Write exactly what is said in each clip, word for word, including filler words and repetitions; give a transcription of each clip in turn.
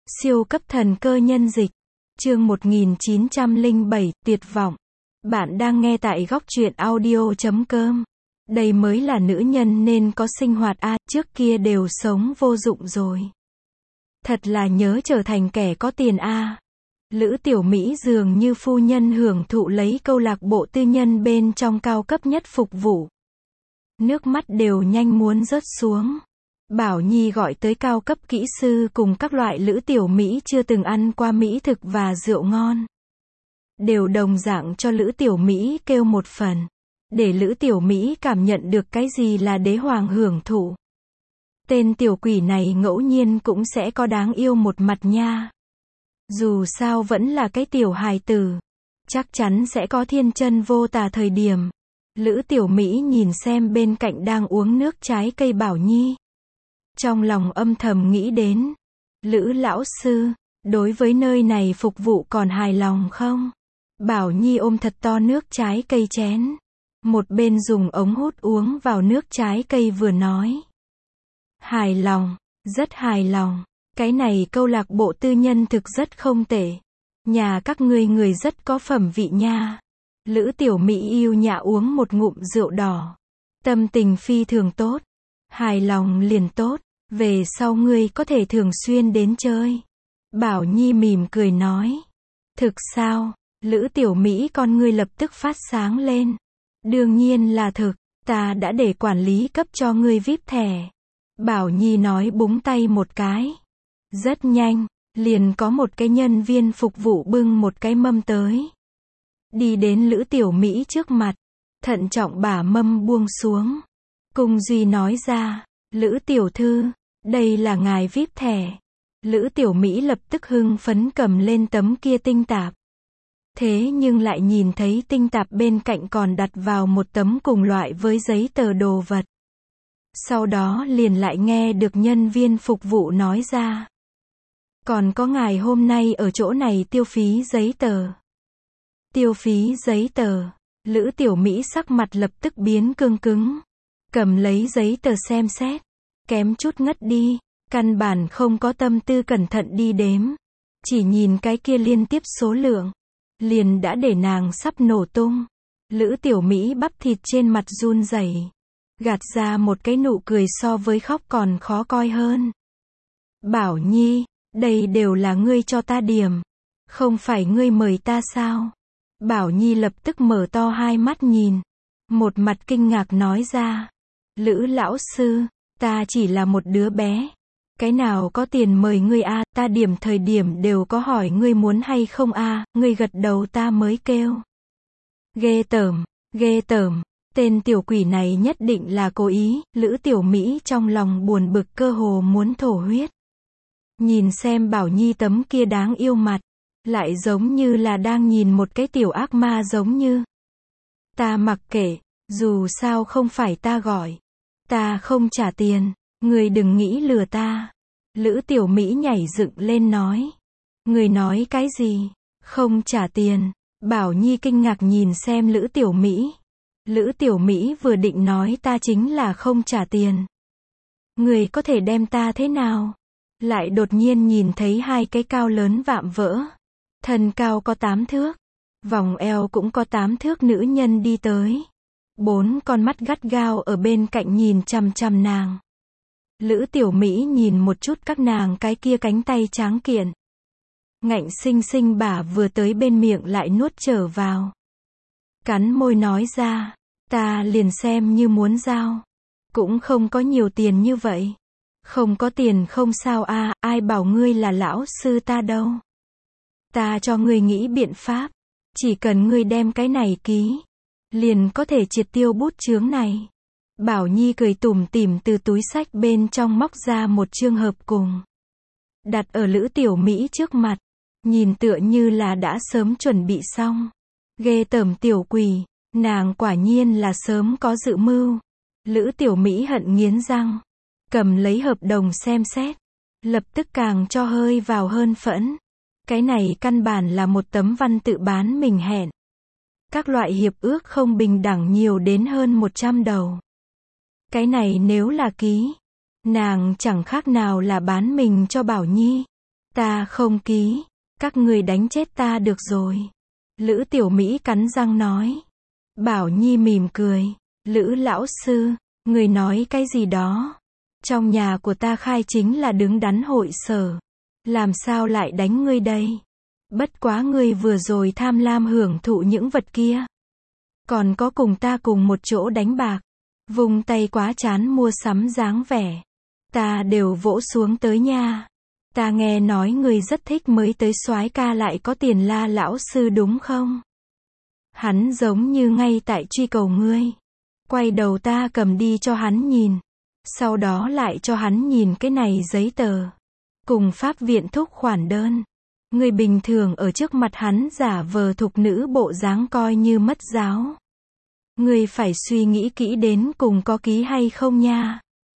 Siêu cấp thần cơ nhân dịch. Chương một nghìn chín trăm lẻ bảy, tuyệt vọng. Bạn đang nghe tại góc truyện audio chấm com. Đây mới là nữ nhân nên có sinh hoạt a, à, trước kia đều sống vô dụng rồi. Thật là nhớ trở thành kẻ có tiền a. À. Lữ Tiểu Mỹ dường như phu nhân hưởng thụ lấy câu lạc bộ tư nhân bên trong cao cấp nhất phục vụ. Nước mắt đều nhanh muốn rớt xuống. Bảo Nhi gọi tới cao cấp kỹ sư cùng các loại Lữ Tiểu Mỹ chưa từng ăn qua mỹ thực và rượu ngon. Đều đồng dạng cho Lữ Tiểu Mỹ kêu một phần. Để Lữ Tiểu Mỹ cảm nhận được cái gì là đế hoàng hưởng thụ. Tên tiểu quỷ này ngẫu nhiên cũng sẽ có đáng yêu một mặt nha. Dù sao vẫn là cái tiểu hài tử. Chắc chắn sẽ có thiên chân vô tà thời điểm. Lữ Tiểu Mỹ nhìn xem bên cạnh đang uống nước trái cây Bảo Nhi. Trong lòng âm thầm nghĩ đến. Lữ lão sư, đối với nơi này phục vụ còn hài lòng không? Bảo Nhi ôm thật to nước trái cây chén. Một bên dùng ống hút uống vào nước trái cây vừa nói. Hài lòng, rất hài lòng. Cái này câu lạc bộ tư nhân thực rất không tệ. Nhà các ngươi người rất có phẩm vị nha. Lữ Tiểu Mỹ yêu nhã uống một ngụm rượu đỏ. Tâm tình phi thường tốt. Hài lòng liền tốt. Về sau ngươi có thể thường xuyên đến chơi. Bảo Nhi mỉm cười nói. Thực sao? Lữ Tiểu Mỹ con ngươi lập tức phát sáng lên. Đương nhiên là thực. Ta đã để quản lý cấp cho ngươi víp thẻ. Bảo Nhi nói búng tay một cái. Rất nhanh, liền có một cái nhân viên phục vụ bưng một cái mâm tới. Đi đến Lữ Tiểu Mỹ trước mặt. Thận trọng bả mâm buông xuống. Cung Duy nói ra. Lữ tiểu thư, đây là ngài víp thẻ. Lữ Tiểu Mỹ lập tức hưng phấn cầm lên tấm kia tinh tạp. Thế nhưng lại nhìn thấy tinh tạp bên cạnh còn đặt vào một tấm cùng loại với giấy tờ đồ vật. Sau đó liền lại nghe được nhân viên phục vụ nói ra. Còn có ngài hôm nay ở chỗ này tiêu phí giấy tờ. Tiêu phí giấy tờ. Lữ Tiểu Mỹ sắc mặt lập tức biến cương cứng. Cầm lấy giấy tờ xem xét. Kém chút ngất đi. Căn bản không có tâm tư cẩn thận đi đếm. Chỉ nhìn cái kia liên tiếp số lượng. Liền đã để nàng sắp nổ tung. Lữ Tiểu Mỹ bắp thịt trên mặt run rẩy. Gạt ra một cái nụ cười so với khóc còn khó coi hơn. Bảo Nhi, đây đều là ngươi cho ta điểm. Không phải ngươi mời ta sao? Bảo Nhi lập tức mở to hai mắt nhìn. Một mặt kinh ngạc nói ra. Lữ lão sư, ta chỉ là một đứa bé. Cái nào có tiền mời ngươi a, à, ta điểm thời điểm đều có hỏi ngươi muốn hay không a, à, ngươi gật đầu ta mới kêu. Ghê tởm, ghê tởm, tên tiểu quỷ này nhất định là cố ý. Lữ Tiểu Mỹ trong lòng buồn bực cơ hồ muốn thổ huyết. Nhìn xem Bảo Nhi tấm kia đáng yêu mặt. Lại giống như là đang nhìn một cái tiểu ác ma giống như. Ta mặc kệ, dù sao không phải ta gọi. Ta không trả tiền, người đừng nghĩ lừa ta. Lữ Tiểu Mỹ nhảy dựng lên nói. Người nói cái gì? Không trả tiền. Bảo Nhi kinh ngạc nhìn xem Lữ Tiểu Mỹ. Lữ Tiểu Mỹ vừa định nói ta chính là không trả tiền. Người có thể đem ta thế nào? Lại đột nhiên nhìn thấy hai cái cao lớn vạm vỡ. Thân cao có tám thước. Vòng eo cũng có tám thước nữ nhân đi tới. Bốn con mắt gắt gao ở bên cạnh nhìn chằm chằm nàng. Lữ Tiểu Mỹ nhìn một chút các nàng cái kia cánh tay tráng kiện. Ngạnh xinh xinh bả vừa tới bên miệng lại nuốt trở vào. Cắn môi nói ra. Ta liền xem như muốn giao. Cũng không có nhiều tiền như vậy. Không có tiền không sao a, à, ai bảo ngươi là lão sư ta đâu. Ta cho ngươi nghĩ biện pháp. Chỉ cần ngươi đem cái này ký. Liền có thể triệt tiêu bút chướng này. Bảo Nhi cười tủm tỉm từ túi xách bên trong móc ra một chương hợp cùng. Đặt ở Lữ Tiểu Mỹ trước mặt. Nhìn tựa như là đã sớm chuẩn bị xong. Ghê tởm tiểu quỷ. Nàng quả nhiên là sớm có dự mưu. Lữ Tiểu Mỹ hận nghiến răng. Cầm lấy hợp đồng xem xét. Lập tức càng cho hơi vào hơn phẫn. Cái này căn bản là một tấm văn tự bán mình hẹn. Các loại hiệp ước không bình đẳng nhiều đến hơn một trăm đầu. Cái này nếu là ký, nàng chẳng khác nào là bán mình cho Bảo Nhi. Ta không ký. Các người đánh chết ta được rồi. Lữ Tiểu Mỹ cắn răng nói. Bảo Nhi mỉm cười. Lữ lão sư, người nói cái gì đó? Trong nhà của ta khai chính là đứng đắn hội sở. Làm sao lại đánh ngươi đây? Bất quá ngươi vừa rồi tham lam hưởng thụ những vật kia. Còn có cùng ta cùng một chỗ đánh bạc. Vùng tay quá chán mua sắm dáng vẻ. Ta đều vỗ xuống tới nha. Ta nghe nói ngươi rất thích mới tới soái ca lại có tiền La lão sư đúng không? Hắn giống như ngay tại truy cầu ngươi. Quay đầu ta cầm đi cho hắn nhìn. Sau đó lại cho hắn nhìn cái này giấy tờ. Cùng pháp viện thúc khoản đơn. Người bình thường ở trước mặt hắn giả vờ thục nữ bộ dáng coi như mất giáo. Người phải suy nghĩ kỹ đến cùng có ký hay không nha.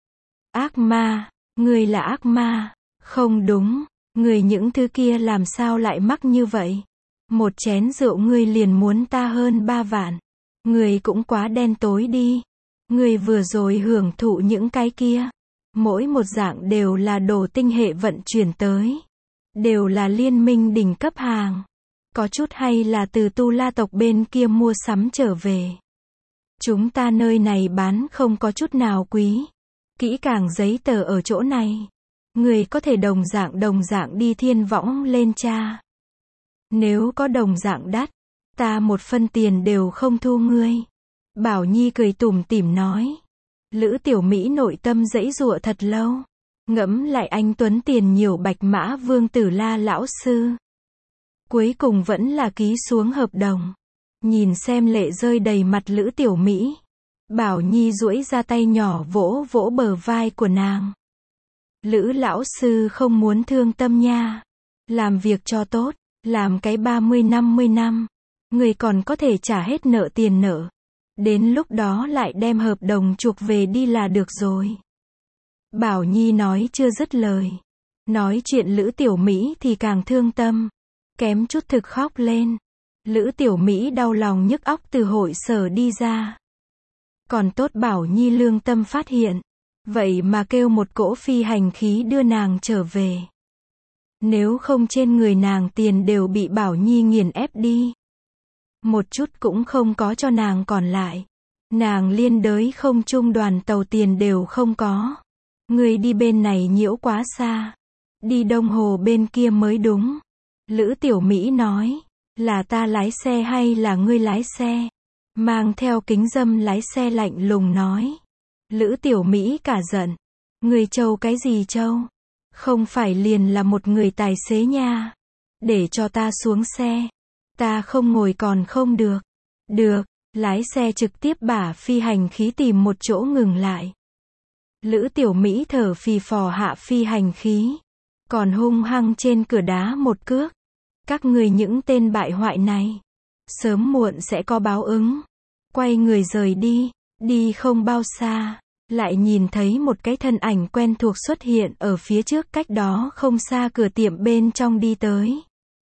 Ác ma, người là ác ma. Không đúng, người những thứ kia làm sao lại mắc như vậy? Một chén rượu ngươi liền muốn ta hơn ba vạn. Người cũng quá đen tối đi. Người vừa rồi hưởng thụ những cái kia. Mỗi một dạng đều là đồ tinh hệ vận chuyển tới. Đều là liên minh đỉnh cấp hàng. Có chút hay là từ Tu La tộc bên kia mua sắm trở về. Chúng ta nơi này bán không có chút nào quý. Kỹ càng giấy tờ ở chỗ này. Người có thể đồng dạng đồng dạng đi thiên võng lên tra. Nếu có đồng dạng đắt, ta một phân tiền đều không thu ngươi. Bảo Nhi cười tủm tỉm nói. Lữ Tiểu Mỹ nội tâm giãy giụa thật lâu. Ngẫm lại anh tuấn tiền nhiều Bạch Mã Vương tử La lão sư. Cuối cùng vẫn là ký xuống hợp đồng. Nhìn xem lệ rơi đầy mặt Lữ Tiểu Mỹ. Bảo Nhi duỗi ra tay nhỏ vỗ vỗ bờ vai của nàng. Lữ lão sư không muốn thương tâm nha. Làm việc cho tốt, làm cái ba mươi năm mươi năm. Người còn có thể trả hết nợ tiền nợ. Đến lúc đó lại đem hợp đồng chuộc về đi là được rồi. Bảo Nhi nói chưa dứt lời. Nói chuyện Lữ Tiểu Mỹ thì càng thương tâm. Kém chút thực khóc lên. Lữ Tiểu Mỹ đau lòng nhức óc từ hội sở đi ra. Còn tốt Bảo Nhi lương tâm phát hiện. Vậy mà kêu một cỗ phi hành khí đưa nàng trở về. Nếu không trên người nàng tiền đều bị Bảo Nhi nghiền ép đi. Một chút cũng không có cho nàng còn lại. Nàng liên đới không trung đoàn tàu tiền đều không có. Người đi bên này nhiễu quá xa. Đi Đông Hồ bên kia mới đúng. Lữ Tiểu Mỹ nói. Là ta lái xe hay là ngươi lái xe? Mang theo kính dâm lái xe lạnh lùng nói. Lữ Tiểu Mỹ cả giận. Người trâu cái gì trâu? Không phải liền là một người tài xế nha. Để cho ta xuống xe. Ta không ngồi còn không được. Được, lái xe trực tiếp bả phi hành khí tìm một chỗ ngừng lại. Lữ Tiểu Mỹ thở phì phò hạ phi hành khí. Còn hung hăng trên cửa đá một cước. Các người những tên bại hoại này. Sớm muộn sẽ có báo ứng. Quay người rời đi. Đi không bao xa. Lại nhìn thấy một cái thân ảnh quen thuộc xuất hiện ở phía trước cách đó không xa cửa tiệm bên trong đi tới.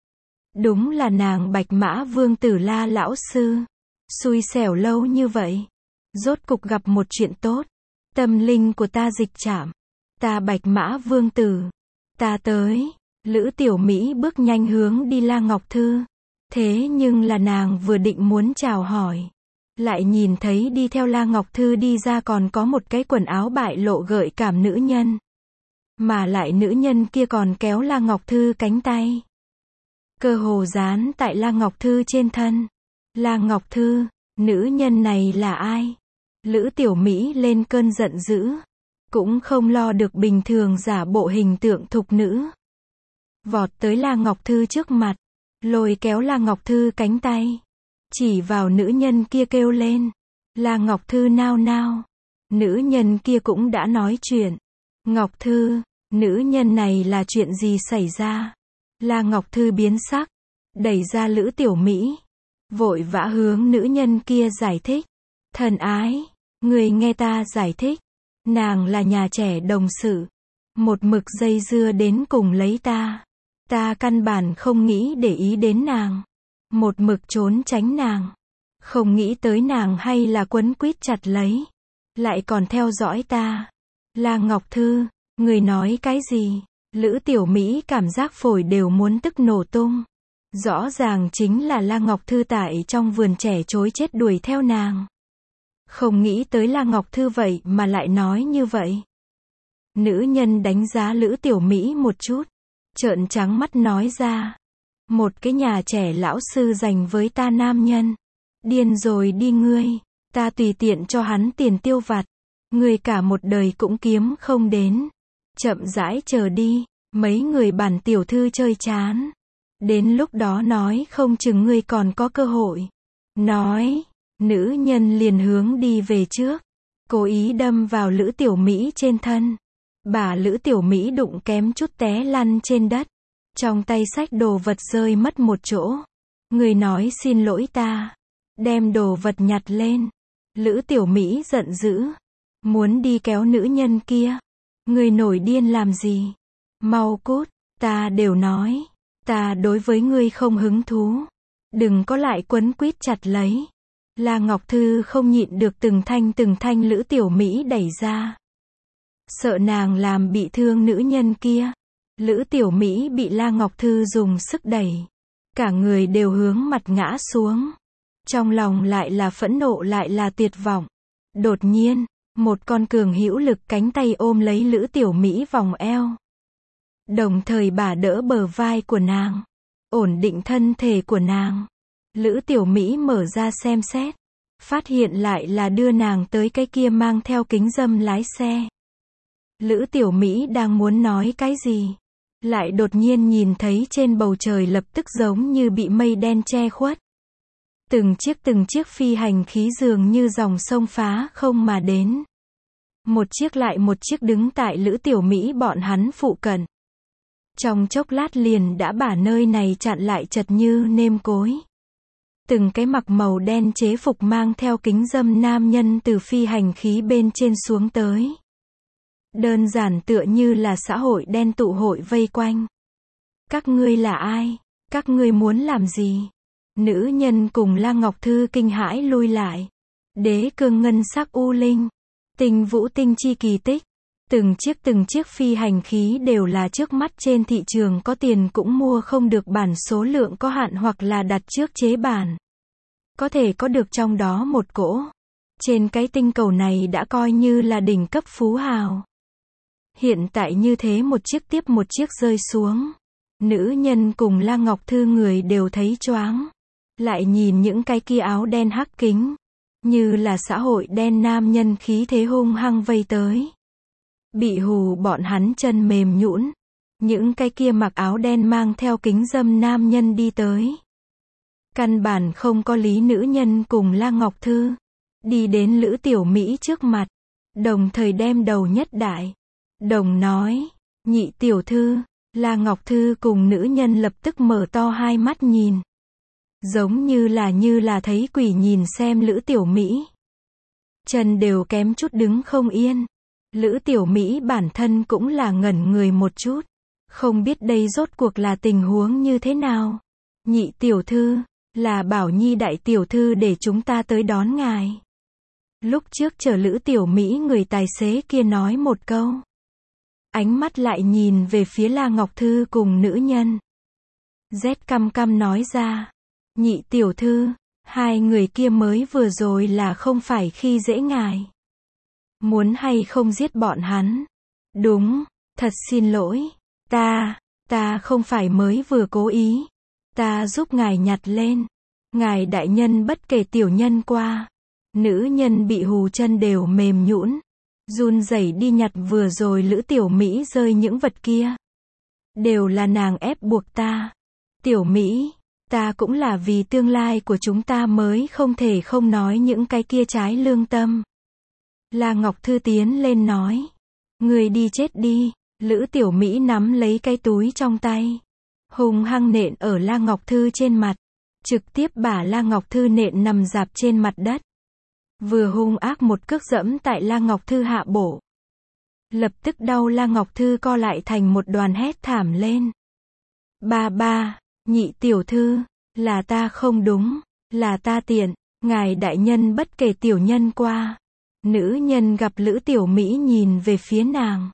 Đúng là nàng Bạch Mã Vương tử La lão sư. Xui xẻo lâu như vậy. Rốt cục gặp một chuyện tốt. Tâm linh của ta dịch chạm. Ta Bạch Mã Vương tử. Ta tới. Lữ Tiểu Mỹ bước nhanh hướng đi La Ngọc Thư. Thế nhưng là nàng vừa định muốn chào hỏi. Lại nhìn thấy đi theo La Ngọc Thư đi ra còn có một cái quần áo bại lộ gợi cảm nữ nhân. Mà lại nữ nhân kia còn kéo La Ngọc Thư cánh tay. Cơ hồ dán tại La Ngọc Thư trên thân. La Ngọc Thư, nữ nhân này là ai? Lữ Tiểu Mỹ lên cơn giận dữ. Cũng không lo được bình thường giả bộ hình tượng thục nữ. Vọt tới La Ngọc Thư trước mặt. Lôi kéo La Ngọc Thư cánh tay. Chỉ vào nữ nhân kia kêu lên. La Ngọc Thư nao nao. Nữ nhân kia cũng đã nói chuyện. Ngọc Thư, nữ nhân này là chuyện gì xảy ra? La Ngọc Thư biến sắc. Đẩy ra Lữ Tiểu Mỹ. Vội vã hướng nữ nhân kia giải thích. Thân ái, người nghe ta giải thích. Nàng là nhà trẻ đồng sự. Một mực dây dưa đến cùng lấy ta. Ta căn bản không nghĩ để ý đến nàng. Một mực trốn tránh nàng. Không nghĩ tới nàng hay là quấn quýt chặt lấy. Lại còn theo dõi ta. La Ngọc Thư, người nói cái gì? Lữ Tiểu Mỹ cảm giác phổi đều muốn tức nổ tung. Rõ ràng chính là La Ngọc Thư tại trong vườn trẻ trối chết đuổi theo nàng. Không nghĩ tới La Ngọc Thư vậy mà lại nói như vậy. Nữ nhân đánh giá Lữ Tiểu Mỹ một chút, trợn trắng mắt nói ra. Một cái nhà trẻ lão sư dành với ta nam nhân. Điên rồi đi ngươi, ta tùy tiện cho hắn tiền tiêu vặt. Ngươi cả một đời cũng kiếm không đến. Chậm rãi chờ đi, mấy người bản tiểu thư chơi chán. Đến lúc đó nói không chừng ngươi còn có cơ hội. Nói, nữ nhân liền hướng đi về trước, cố ý đâm vào Lữ Tiểu Mỹ trên thân. Bà Lữ Tiểu Mỹ đụng kém chút té lăn trên đất. Trong tay xách đồ vật rơi mất một chỗ. Người nói xin lỗi ta. Đem đồ vật nhặt lên. Lữ Tiểu Mỹ giận dữ. Muốn đi kéo nữ nhân kia. Người nổi điên làm gì? Mau cút, ta đều nói. Ta đối với ngươi không hứng thú. Đừng có lại quấn quýt chặt lấy. La Ngọc Thư không nhịn được từng thanh từng thanh Lữ Tiểu Mỹ đẩy ra. Sợ nàng làm bị thương nữ nhân kia. Lữ Tiểu Mỹ bị La Ngọc Thư dùng sức đẩy. Cả người đều hướng mặt ngã xuống. Trong lòng lại là phẫn nộ lại là tuyệt vọng. Đột nhiên, một con cường hữu lực cánh tay ôm lấy Lữ Tiểu Mỹ vòng eo. Đồng thời bả đỡ bờ vai của nàng. Ổn định thân thể của nàng. Lữ Tiểu Mỹ mở ra xem xét. Phát hiện lại là đưa nàng tới cái kia mang theo kính râm lái xe. Lữ Tiểu Mỹ đang muốn nói cái gì. Lại đột nhiên nhìn thấy trên bầu trời lập tức giống như bị mây đen che khuất. Từng chiếc từng chiếc phi hành khí dường như dòng sông phá không mà đến. Một chiếc lại một chiếc đứng tại Lữ Tiểu Mỹ bọn hắn phụ cận. Trong chốc lát liền đã bả nơi này chặn lại chật như nêm cối. Từng cái mặc màu đen chế phục mang theo kính râm nam nhân từ phi hành khí bên trên xuống tới. Đơn giản tựa như là xã hội đen tụ hội vây quanh. Các ngươi là ai? Các ngươi muốn làm gì? Nữ nhân cùng La Ngọc Thư kinh hãi lui lại. Đế cương ngân sắc u linh. Tinh vũ tinh chi kỳ tích. Từng chiếc từng chiếc phi hành khí đều là trước mắt trên thị trường có tiền cũng mua không được bản số lượng có hạn hoặc là đặt trước chế bản. Có thể có được trong đó một cỗ. Trên cái tinh cầu này đã coi như là đỉnh cấp phú hào. Hiện tại như thế một chiếc tiếp một chiếc rơi xuống. Nữ nhân cùng La Ngọc Thư người đều thấy choáng. Lại nhìn những cái kia áo đen hắc kính. Như là xã hội đen nam nhân khí thế hung hăng vây tới. Bị hù bọn hắn chân mềm nhũn. Những cái kia mặc áo đen mang theo kính râm nam nhân đi tới. Căn bản không có lý nữ nhân cùng La Ngọc Thư. Đi đến Lữ Tiểu Mỹ trước mặt. Đồng thời đem đầu nhất đại. Đồng nói, nhị tiểu thư. La Ngọc Thư cùng nữ nhân lập tức mở to hai mắt nhìn. Giống như là như là thấy quỷ nhìn xem Lữ Tiểu Mỹ. Chân đều kém chút đứng không yên. Lữ Tiểu Mỹ bản thân cũng là ngẩn người một chút. Không biết đây rốt cuộc là tình huống như thế nào. Nhị tiểu thư, là Bảo Nhi đại tiểu thư để chúng ta tới đón ngài. Lúc trước chờ Lữ Tiểu Mỹ người tài xế kia nói một câu. Ánh mắt lại nhìn về phía La Ngọc Thư cùng nữ nhân. Rét căm căm nói ra. Nhị tiểu thư, hai người kia mới vừa rồi là không phải khi dễ ngài. Muốn hay không giết bọn hắn? Đúng, thật xin lỗi. Ta, ta không phải mới vừa cố ý. Ta giúp ngài nhặt lên. Ngài đại nhân bất kể tiểu nhân qua. Nữ nhân bị hù chân đều mềm nhũn. Run rẩy đi nhặt vừa rồi Lữ Tiểu Mỹ rơi những vật kia. Đều là nàng ép buộc ta. Tiểu Mỹ, ta cũng là vì tương lai của chúng ta mới không thể không nói những cái kia trái lương tâm. La Ngọc Thư tiến lên nói. Người đi chết đi. Lữ Tiểu Mỹ nắm lấy cái túi trong tay. Hung hăng nện ở La Ngọc Thư trên mặt. Trực tiếp bả La Ngọc Thư nện nằm rạp trên mặt đất. Vừa hung ác một cước dẫm tại La Ngọc Thư hạ bổ. Lập tức đau La Ngọc Thư co lại thành một đoàn hét thảm lên. Ba ba, nhị tiểu thư, là ta không đúng, là ta tiện, ngài đại nhân bất kể tiểu nhân qua. Nữ nhân gặp Lữ Tiểu Mỹ nhìn về phía nàng.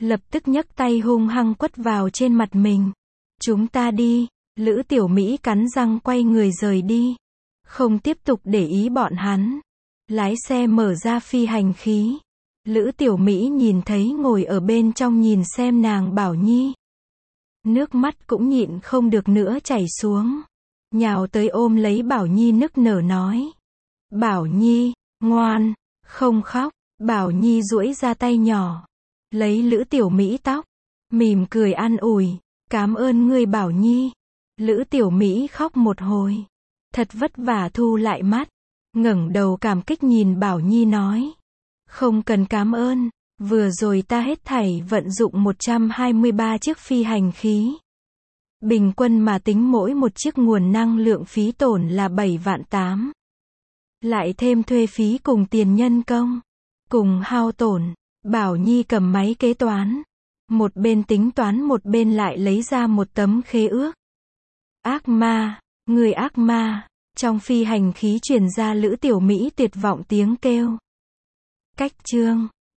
lập tức nhấc tay hung hăng quất vào trên mặt mình. Chúng ta đi. Lữ Tiểu Mỹ cắn răng quay người rời đi. Không tiếp tục để ý bọn hắn. Lái xe mở ra phi hành khí. Lữ Tiểu Mỹ nhìn thấy ngồi ở bên trong nhìn xem nàng Bảo Nhi. Nước mắt cũng nhịn không được nữa chảy xuống. Nhào tới ôm lấy Bảo Nhi nức nở nói. Bảo Nhi, ngoan, không khóc. Bảo Nhi duỗi ra tay nhỏ. Lấy Lữ Tiểu Mỹ tóc. Mỉm cười an ủi. Cảm ơn ngươi Bảo Nhi. Lữ Tiểu Mỹ khóc một hồi. Thật vất vả thu lại mắt. Ngẩng đầu cảm kích nhìn Bảo Nhi nói. Không cần cảm ơn. Vừa rồi ta hết thảy vận dụng một trăm hai mươi ba chiếc phi hành khí. Bình quân mà tính mỗi một chiếc nguồn năng lượng phí tổn là bảy vạn tám. Lại thêm thuê phí cùng tiền nhân công. Cùng hao tổn. Bảo Nhi cầm máy kế toán. Một bên tính toán một bên lại lấy ra một tấm khế ước. Ác ma, người ác ma. Trong phi hành khí truyền ra Lữ Tiểu Mỹ tuyệt vọng tiếng kêu. Cách chương